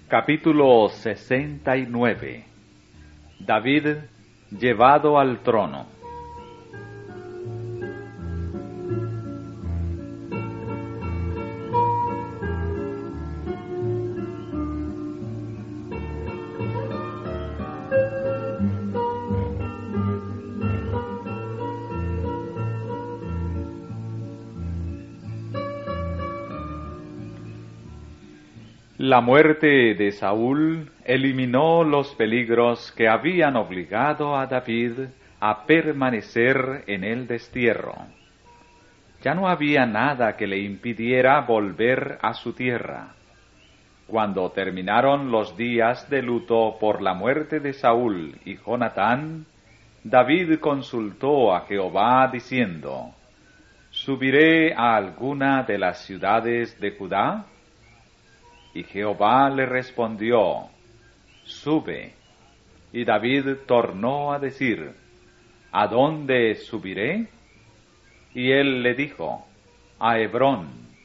Capítulo 69. David llevado al trono. La muerte de Saúl eliminó los peligros que habían obligado a David a permanecer en el destierro. Ya no había nada que le impidiera volver a su tierra. Cuando terminaron los días de luto por la muerte de Saúl y Jonatán, David consultó a Jehová diciendo: ¿Subiré a alguna de las ciudades de Judá? Y Jehová le respondió: Sube. Y David tornó a decir: ¿A dónde subiré? Y él le dijo: a Hebrón.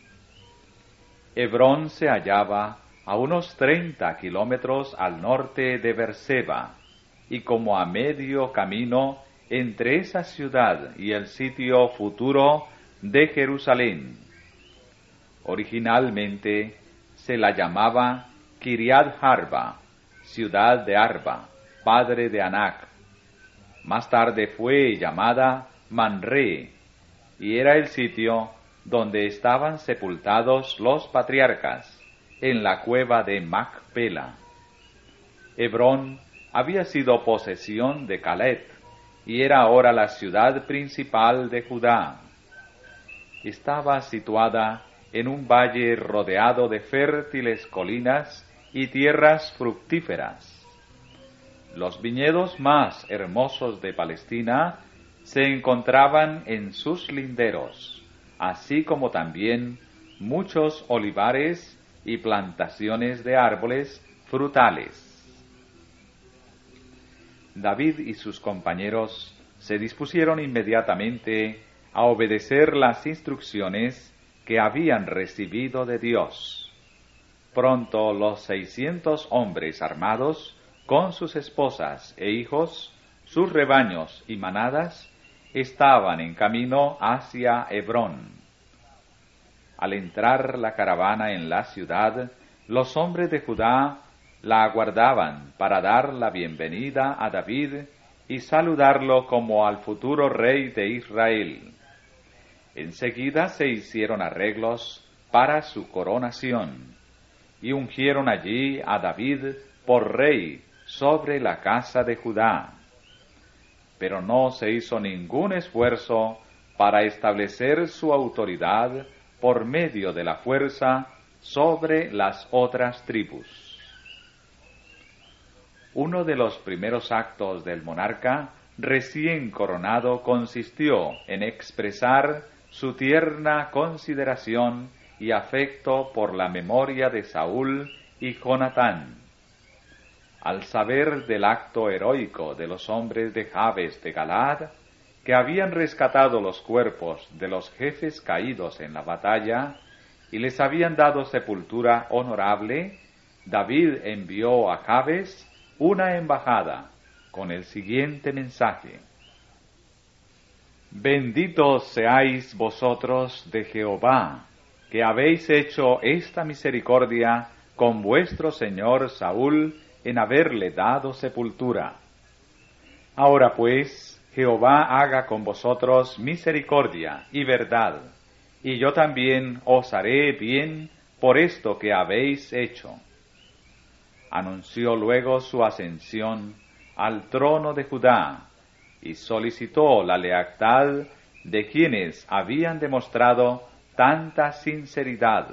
Hebrón se hallaba a unos 30 kilómetros al norte de Berseba, y como a medio camino entre esa ciudad y el sitio futuro de Jerusalén. Originalmente se la llamaba Kiriat Arba, ciudad de Arba, padre de Anac. Más tarde fue llamada Manre, y era el sitio donde estaban sepultados los patriarcas, en la cueva de Macpela. Hebrón había sido posesión de Caleb, y era ahora la ciudad principal de Judá. Estaba situada en un valle rodeado de fértiles colinas y tierras fructíferas. Los viñedos más hermosos de Palestina se encontraban en sus linderos, así como también muchos olivares y plantaciones de árboles frutales. David y sus compañeros se dispusieron inmediatamente a obedecer las instrucciones que habían recibido de Dios. Pronto los 600 hombres armados, con sus esposas e hijos, sus rebaños y manadas, estaban en camino hacia Hebrón. Al entrar la caravana en la ciudad, los hombres de Judá la aguardaban para dar la bienvenida a David y saludarlo como al futuro rey de Israel. Enseguida se hicieron arreglos para su coronación, y ungieron allí a David por rey sobre la casa de Judá. Pero no se hizo ningún esfuerzo para establecer su autoridad por medio de la fuerza sobre las otras tribus. Uno de los primeros actos del monarca recién coronado consistió en expresar su tierna consideración y afecto por la memoria de Saúl y Jonatán. Al saber del acto heroico de los hombres de Jabes de Galaad, que habían rescatado los cuerpos de los jefes caídos en la batalla y les habían dado sepultura honorable, David envió a Jabes una embajada con el siguiente mensaje: Benditos seáis vosotros de Jehová, que habéis hecho esta misericordia con vuestro señor Saúl en haberle dado sepultura. Ahora pues, Jehová haga con vosotros misericordia y verdad, y yo también os haré bien por esto que habéis hecho. Anunció luego su ascensión al trono de Judá, y solicitó la lealtad de quienes habían demostrado tanta sinceridad.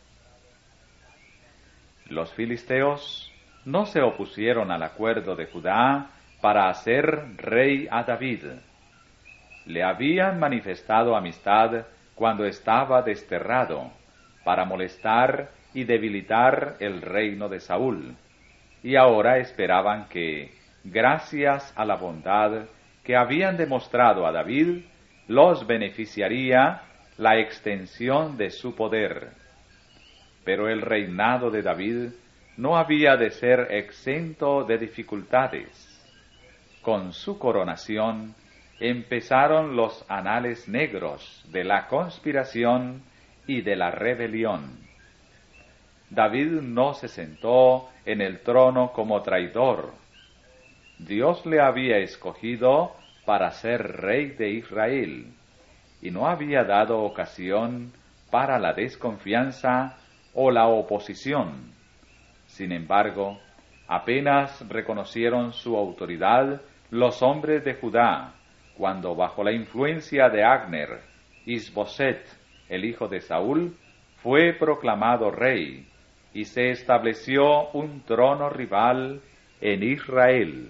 Los filisteos no se opusieron al acuerdo de Judá para hacer rey a David. Le habían manifestado amistad cuando estaba desterrado, para molestar y debilitar el reino de Saúl, y ahora esperaban que, gracias a la bondad que habían demostrado a David, los beneficiaría la extensión de su poder. Pero el reinado de David no había de ser exento de dificultades. Con su coronación empezaron los anales negros de la conspiración y de la rebelión. David no se sentó en el trono como traidor. Dios le había escogido para ser rey de Israel, y no había dado ocasión para la desconfianza o la oposición. Sin embargo, apenas reconocieron su autoridad los hombres de Judá, cuando bajo la influencia de Abner, Isboset, el hijo de Saúl, fue proclamado rey, y se estableció un trono rival en Israel.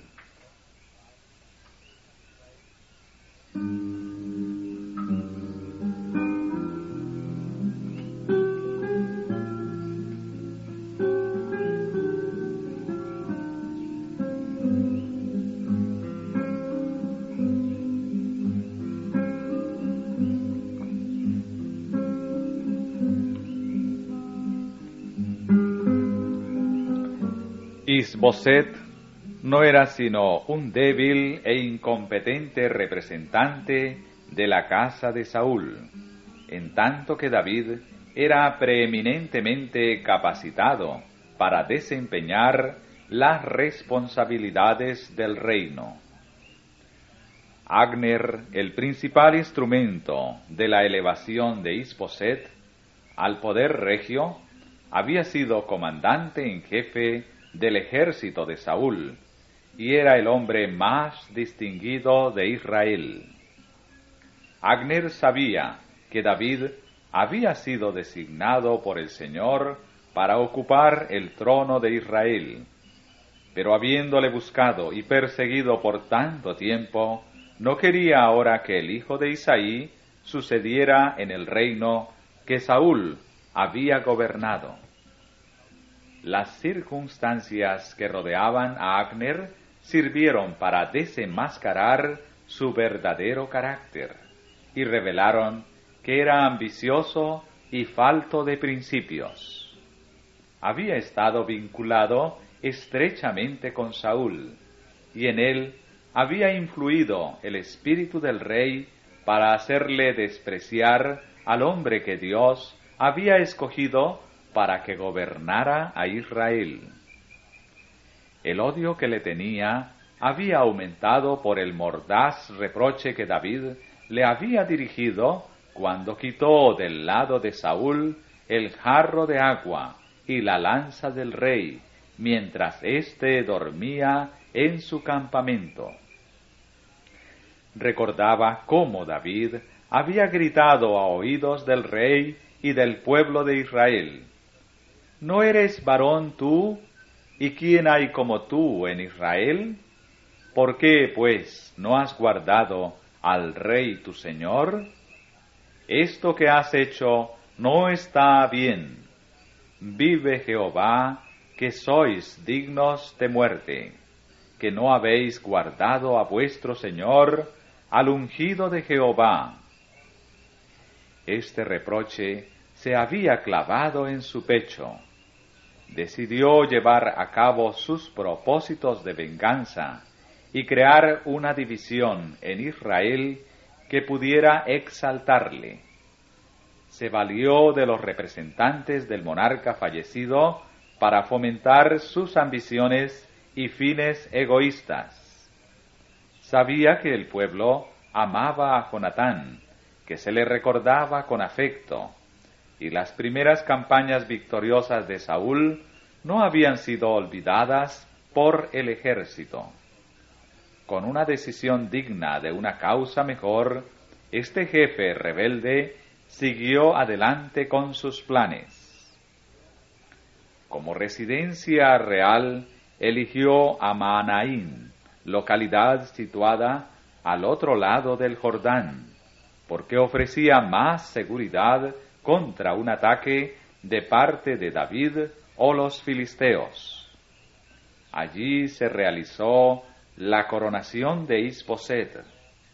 Isboset no era sino un débil e incompetente representante de la casa de Saúl, en tanto que David era preeminentemente capacitado para desempeñar las responsabilidades del reino. Abner, el principal instrumento de la elevación de Isboset al poder regio, había sido comandante en jefe del ejército de Saúl, y era el hombre más distinguido de Israel. Abner sabía que David había sido designado por el Señor para ocupar el trono de Israel, pero habiéndole buscado y perseguido por tanto tiempo, no quería ahora que el hijo de Isaí sucediera en el reino que Saúl había gobernado. Las circunstancias que rodeaban a Abner sirvieron para desenmascarar su verdadero carácter y revelaron que era ambicioso y falto de principios. Había estado vinculado estrechamente con Saúl, y en él había influido el espíritu del rey para hacerle despreciar al hombre que Dios había escogido para que gobernara a Israel. El odio que le tenía había aumentado por el mordaz reproche que David le había dirigido cuando quitó del lado de Saúl el jarro de agua y la lanza del rey, mientras éste dormía en su campamento. Recordaba cómo David había gritado a oídos del rey y del pueblo de Israel: ¿No eres varón tú? ¿Y quién hay como tú en Israel? ¿Por qué, pues, no has guardado al rey tu señor? Esto que has hecho no está bien. Vive Jehová, que sois dignos de muerte, que no habéis guardado a vuestro Señor, al ungido de Jehová. Este reproche se había clavado en su pecho. Decidió llevar a cabo sus propósitos de venganza y crear una división en Israel que pudiera exaltarle. Se valió de los representantes del monarca fallecido para fomentar sus ambiciones y fines egoístas. Sabía que el pueblo amaba a Jonatán, que se le recordaba con afecto, y las primeras campañas victoriosas de Saúl no habían sido olvidadas por el ejército. Con una decisión digna de una causa mejor, este jefe rebelde siguió adelante con sus planes. Como residencia real, eligió a Mahanaim, localidad situada al otro lado del Jordán, porque ofrecía más seguridad contra un ataque de parte de David o los filisteos. Allí se realizó la coronación de Isboset.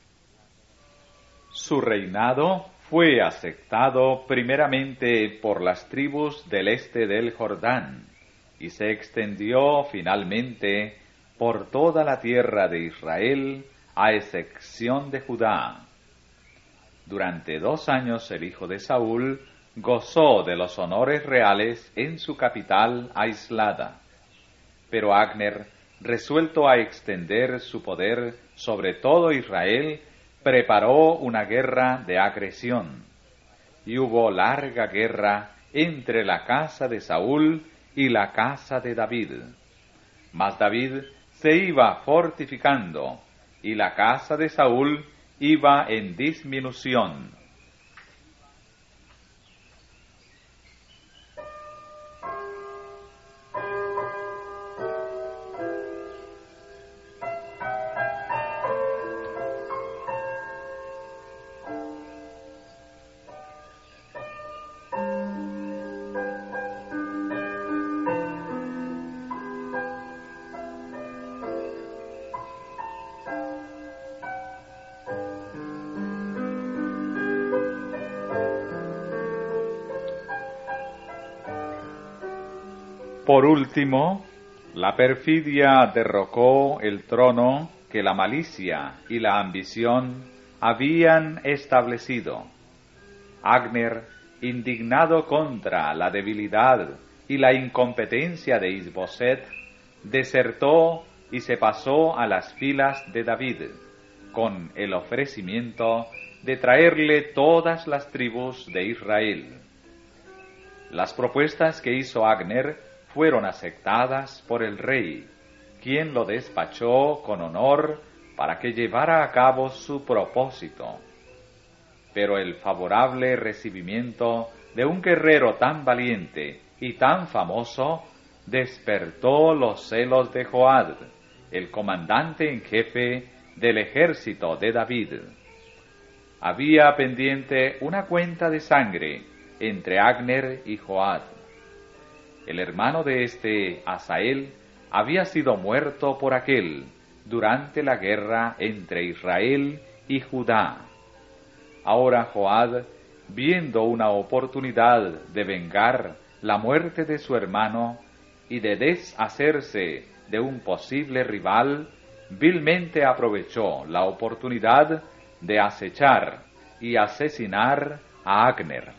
Su reinado fue aceptado primeramente por las tribus del este del Jordán, y se extendió finalmente por toda la tierra de Israel, a excepción de Judá. Durante 2 años el hijo de Saúl gozó de los honores reales en su capital aislada. Pero Abner, resuelto a extender su poder sobre todo Israel, preparó una guerra de agresión. Y hubo larga guerra entre la casa de Saúl y la casa de David. Mas David se iba fortificando, y la casa de Saúl iba en disminución. Por último, la perfidia derrocó el trono que la malicia y la ambición habían establecido. Abner, indignado contra la debilidad y la incompetencia de Isboset, desertó y se pasó a las filas de David, con el ofrecimiento de traerle todas las tribus de Israel. Las propuestas que hizo Abner fueron aceptadas por el rey, quien lo despachó con honor para que llevara a cabo su propósito. Pero el favorable recibimiento de un guerrero tan valiente y tan famoso despertó los celos de Joab, el comandante en jefe del ejército de David. Había pendiente una cuenta de sangre entre Abner y Joab. El hermano de este, Asael, había sido muerto por aquel durante la guerra entre Israel y Judá. Ahora Joab, viendo una oportunidad de vengar la muerte de su hermano y de deshacerse de un posible rival, vilmente aprovechó la oportunidad de acechar y asesinar a Abner.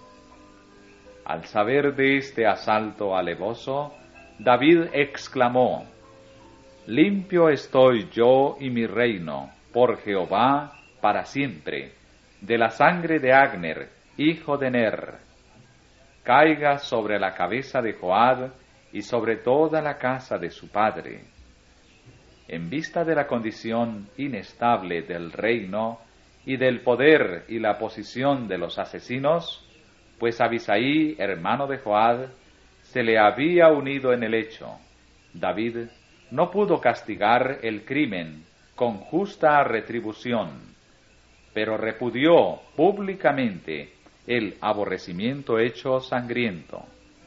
Al saber de este asalto alevoso, David exclamó: «Limpio estoy yo y mi reino, por Jehová, para siempre, de la sangre de Abner, hijo de Ner. Caiga sobre la cabeza de Joab y sobre toda la casa de su padre». En vista de la condición inestable del reino y del poder y la posición de los asesinos, pues Abisai, hermano de Joab, se le había unido en el hecho, David no pudo castigar el crimen con justa retribución, pero repudió públicamente el aborrecimiento hecho sangriento.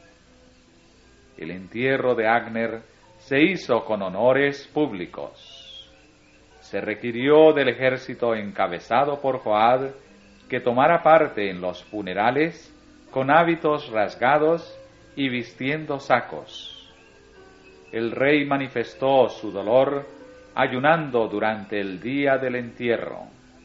El entierro de Abner se hizo con honores públicos. Se requirió del ejército encabezado por Joab que tomara parte en los funerales con hábitos rasgados y vistiendo sacos. El rey manifestó su dolor ayunando durante el día del entierro.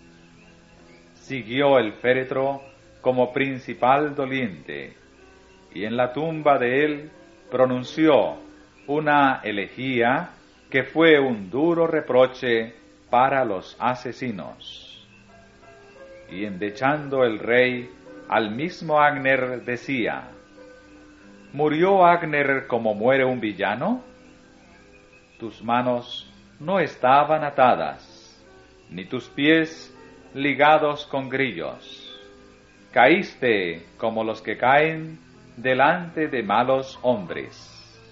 Siguió el féretro como principal doliente, y en la tumba de él pronunció una elegía que fue un duro reproche para los asesinos. Y endechando el rey al mismo Abner decía: ¿Murió Abner como muere un villano? Tus manos no estaban atadas, ni tus pies ligados con grillos. Caíste como los que caen delante de malos hombres.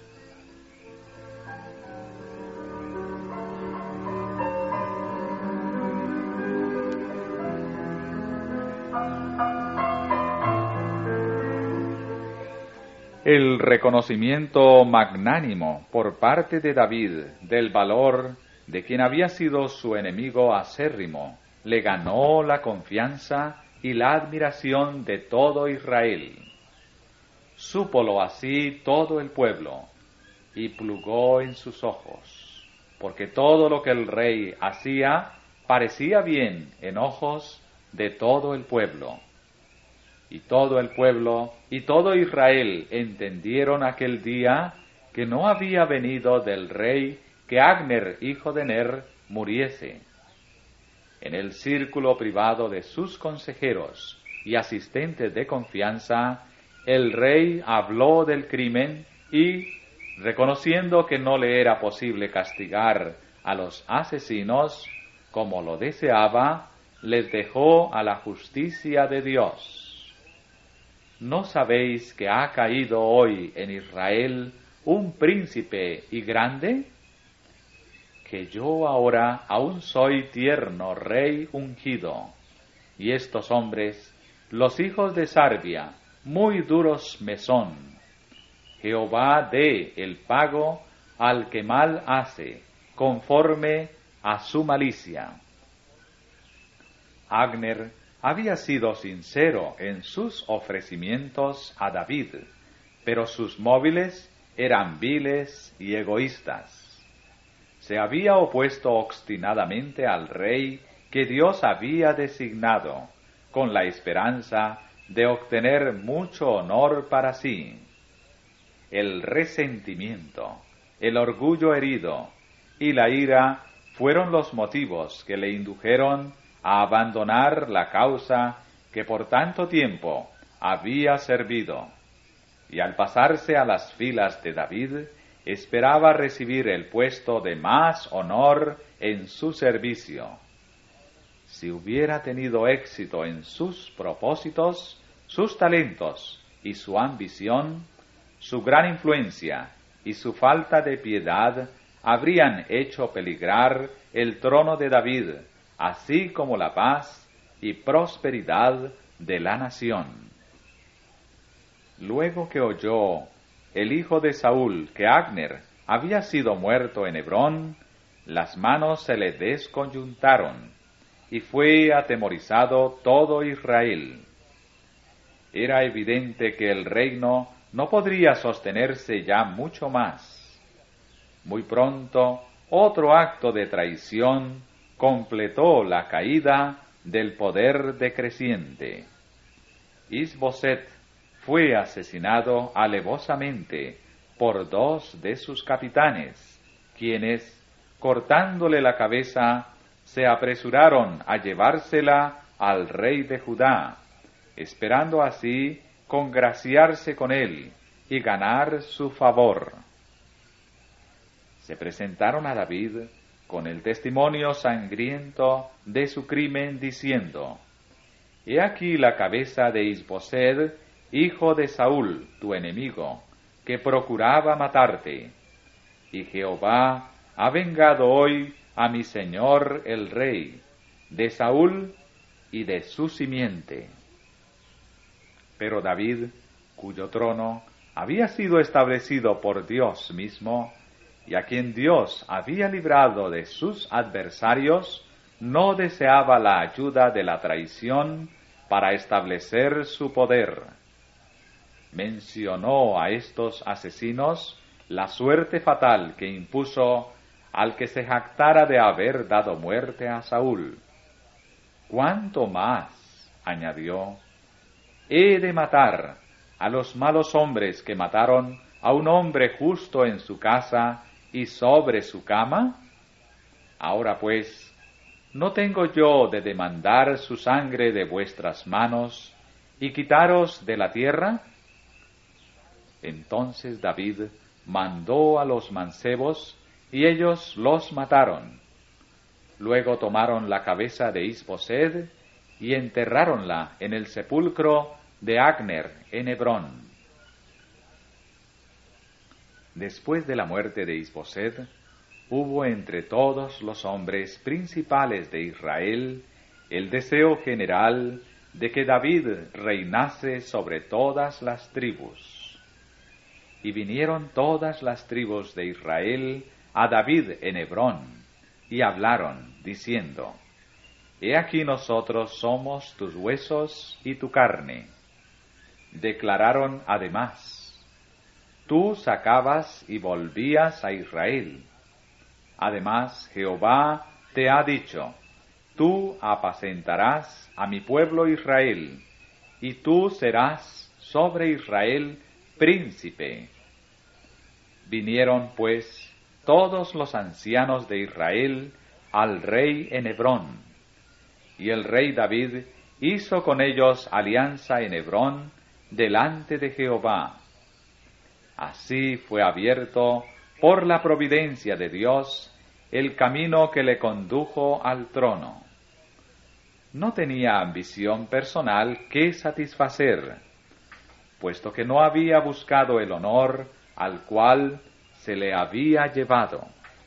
El reconocimiento magnánimo por parte de David del valor de quien había sido su enemigo acérrimo le ganó la confianza y la admiración de todo Israel. Súpolo así todo el pueblo, y plugó en sus ojos, porque todo lo que el rey hacía parecía bien en ojos de todo el pueblo. Y todo el pueblo y todo Israel entendieron aquel día que no había venido del rey que Agner, hijo de Ner, muriese. En el círculo privado de sus consejeros y asistentes de confianza, el rey habló del crimen y, reconociendo que no le era posible castigar a los asesinos como lo deseaba, les dejó a la justicia de Dios. ¿No sabéis que ha caído hoy en Israel un príncipe y grande? Que yo ahora aún soy tierno rey ungido, y estos hombres, los hijos de Sarbia, muy duros me son. Jehová dé el pago al que mal hace, conforme a su malicia. Agner había sido sincero en sus ofrecimientos a David, pero sus móviles eran viles y egoístas. Se había opuesto obstinadamente al rey que Dios había designado, con la esperanza de obtener mucho honor para sí. El resentimiento, el orgullo herido y la ira fueron los motivos que le indujeron a abandonar la causa que por tanto tiempo había servido, y al pasarse a las filas de David, esperaba recibir el puesto de más honor en su servicio. Si hubiera tenido éxito en sus propósitos, sus talentos y su ambición, su gran influencia y su falta de piedad habrían hecho peligrar el trono de David, así como la paz y prosperidad de la nación. Luego que oyó el hijo de Saúl que Agner había sido muerto en Hebrón, las manos se le desconyuntaron, y fue atemorizado todo Israel. Era evidente que el reino no podría sostenerse ya mucho más. Muy pronto, otro acto de traición completó la caída del poder decreciente. Is-Boset fue asesinado alevosamente por dos de sus capitanes, quienes, cortándole la cabeza, se apresuraron a llevársela al rey de Judá, esperando así congraciarse con él y ganar su favor. Se presentaron a David con el testimonio sangriento de su crimen, diciendo: He aquí la cabeza de Is-Boset, hijo de Saúl, tu enemigo, que procuraba matarte. Y Jehová ha vengado hoy a mi señor el rey, de Saúl y de su simiente. Pero David, cuyo trono había sido establecido por Dios mismo, y a quien Dios había librado de sus adversarios, no deseaba la ayuda de la traición para establecer su poder. Mencionó a estos asesinos la suerte fatal que impuso al que se jactara de haber dado muerte a Saúl. ¿Cuánto más?, añadió, he de matar a los malos hombres que mataron a un hombre justo en su casa y sobre su cama? Ahora pues, ¿no tengo yo de demandar su sangre de vuestras manos y quitaros de la tierra? Entonces David mandó a los mancebos, y ellos los mataron. Luego tomaron la cabeza de Is-Boset y enterráronla en el sepulcro de Agner en Hebrón. Después de la muerte de Is-Boset, hubo entre todos los hombres principales de Israel el deseo general de que David reinase sobre todas las tribus. Y vinieron todas las tribus de Israel a David en Hebrón, y hablaron, diciendo: He aquí nosotros somos tus huesos y tu carne. Declararon además: tú sacabas y volvías a Israel. Además, Jehová te ha dicho, tú apacentarás a mi pueblo Israel, y tú serás sobre Israel príncipe. Vinieron, pues, todos los ancianos de Israel al rey en Hebrón, y el rey David hizo con ellos alianza en Hebrón delante de Jehová. Así fue abierto por la providencia de Dios el camino que le condujo al trono. No tenía ambición personal que satisfacer, puesto que no había buscado el honor al cual se le había llevado.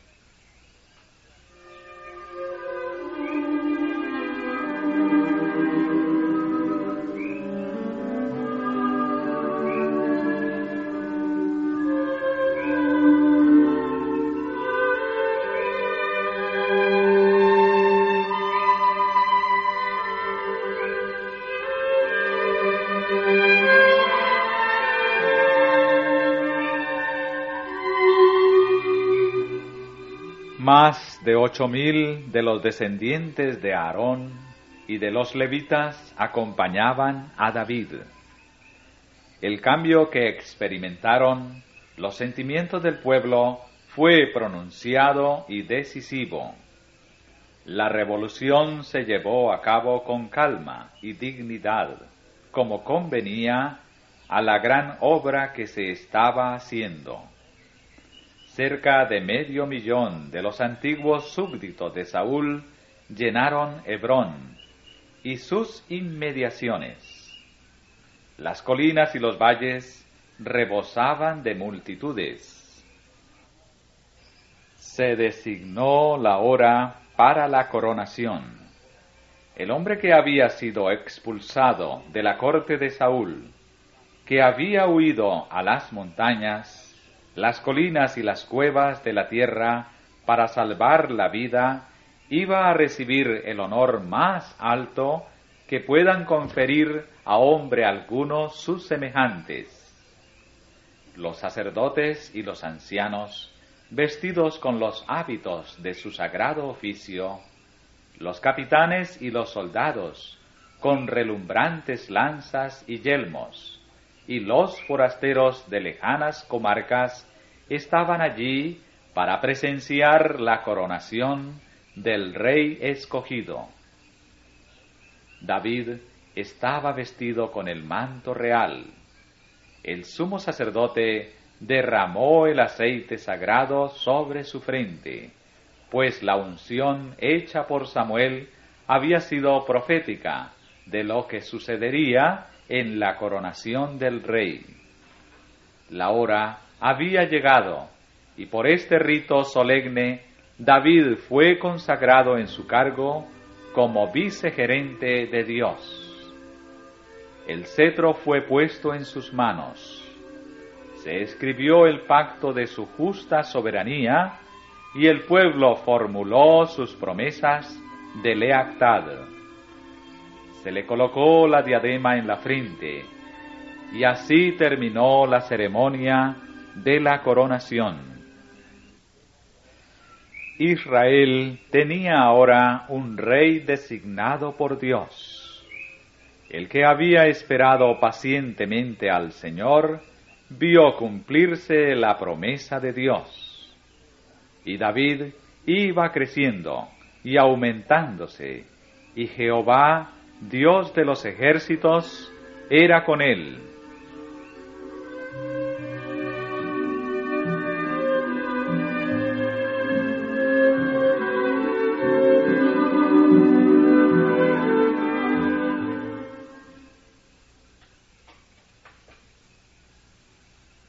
Más de 8,000 de los descendientes de Aarón y de los levitas acompañaban a David. El cambio que experimentaron los sentimientos del pueblo fue pronunciado y decisivo. La revolución se llevó a cabo con calma y dignidad, como convenía a la gran obra que se estaba haciendo. Cerca de 500,000 de los antiguos súbditos de Saúl llenaron Hebrón y sus inmediaciones. Las colinas y los valles rebosaban de multitudes. Se designó la hora para la coronación. El hombre que había sido expulsado de la corte de Saúl, que había huido a las montañas, las colinas y las cuevas de la tierra para salvar la vida, iba a recibir el honor más alto que puedan conferir a hombre alguno sus semejantes. Los sacerdotes y los ancianos, vestidos con los hábitos de su sagrado oficio, los capitanes y los soldados, con relumbrantes lanzas y yelmos, y los forasteros de lejanas comarcas estaban allí para presenciar la coronación del rey escogido. David estaba vestido con el manto real. El sumo sacerdote derramó el aceite sagrado sobre su frente, pues la unción hecha por Samuel había sido profética de lo que sucedería en la coronación del rey. La hora había llegado, y por este rito solemne David fue consagrado en su cargo como vicegerente de Dios. El cetro fue puesto en sus manos. Se escribió el pacto de su justa soberanía, y el pueblo formuló sus promesas de lealtad. Se le colocó la diadema en la frente, y así terminó la ceremonia de la coronación. Israel tenía ahora un rey designado por Dios. El que había esperado pacientemente al Señor vio cumplirse la promesa de Dios. Y David iba creciendo y aumentándose, y Jehová, Dios de los ejércitos, era con él.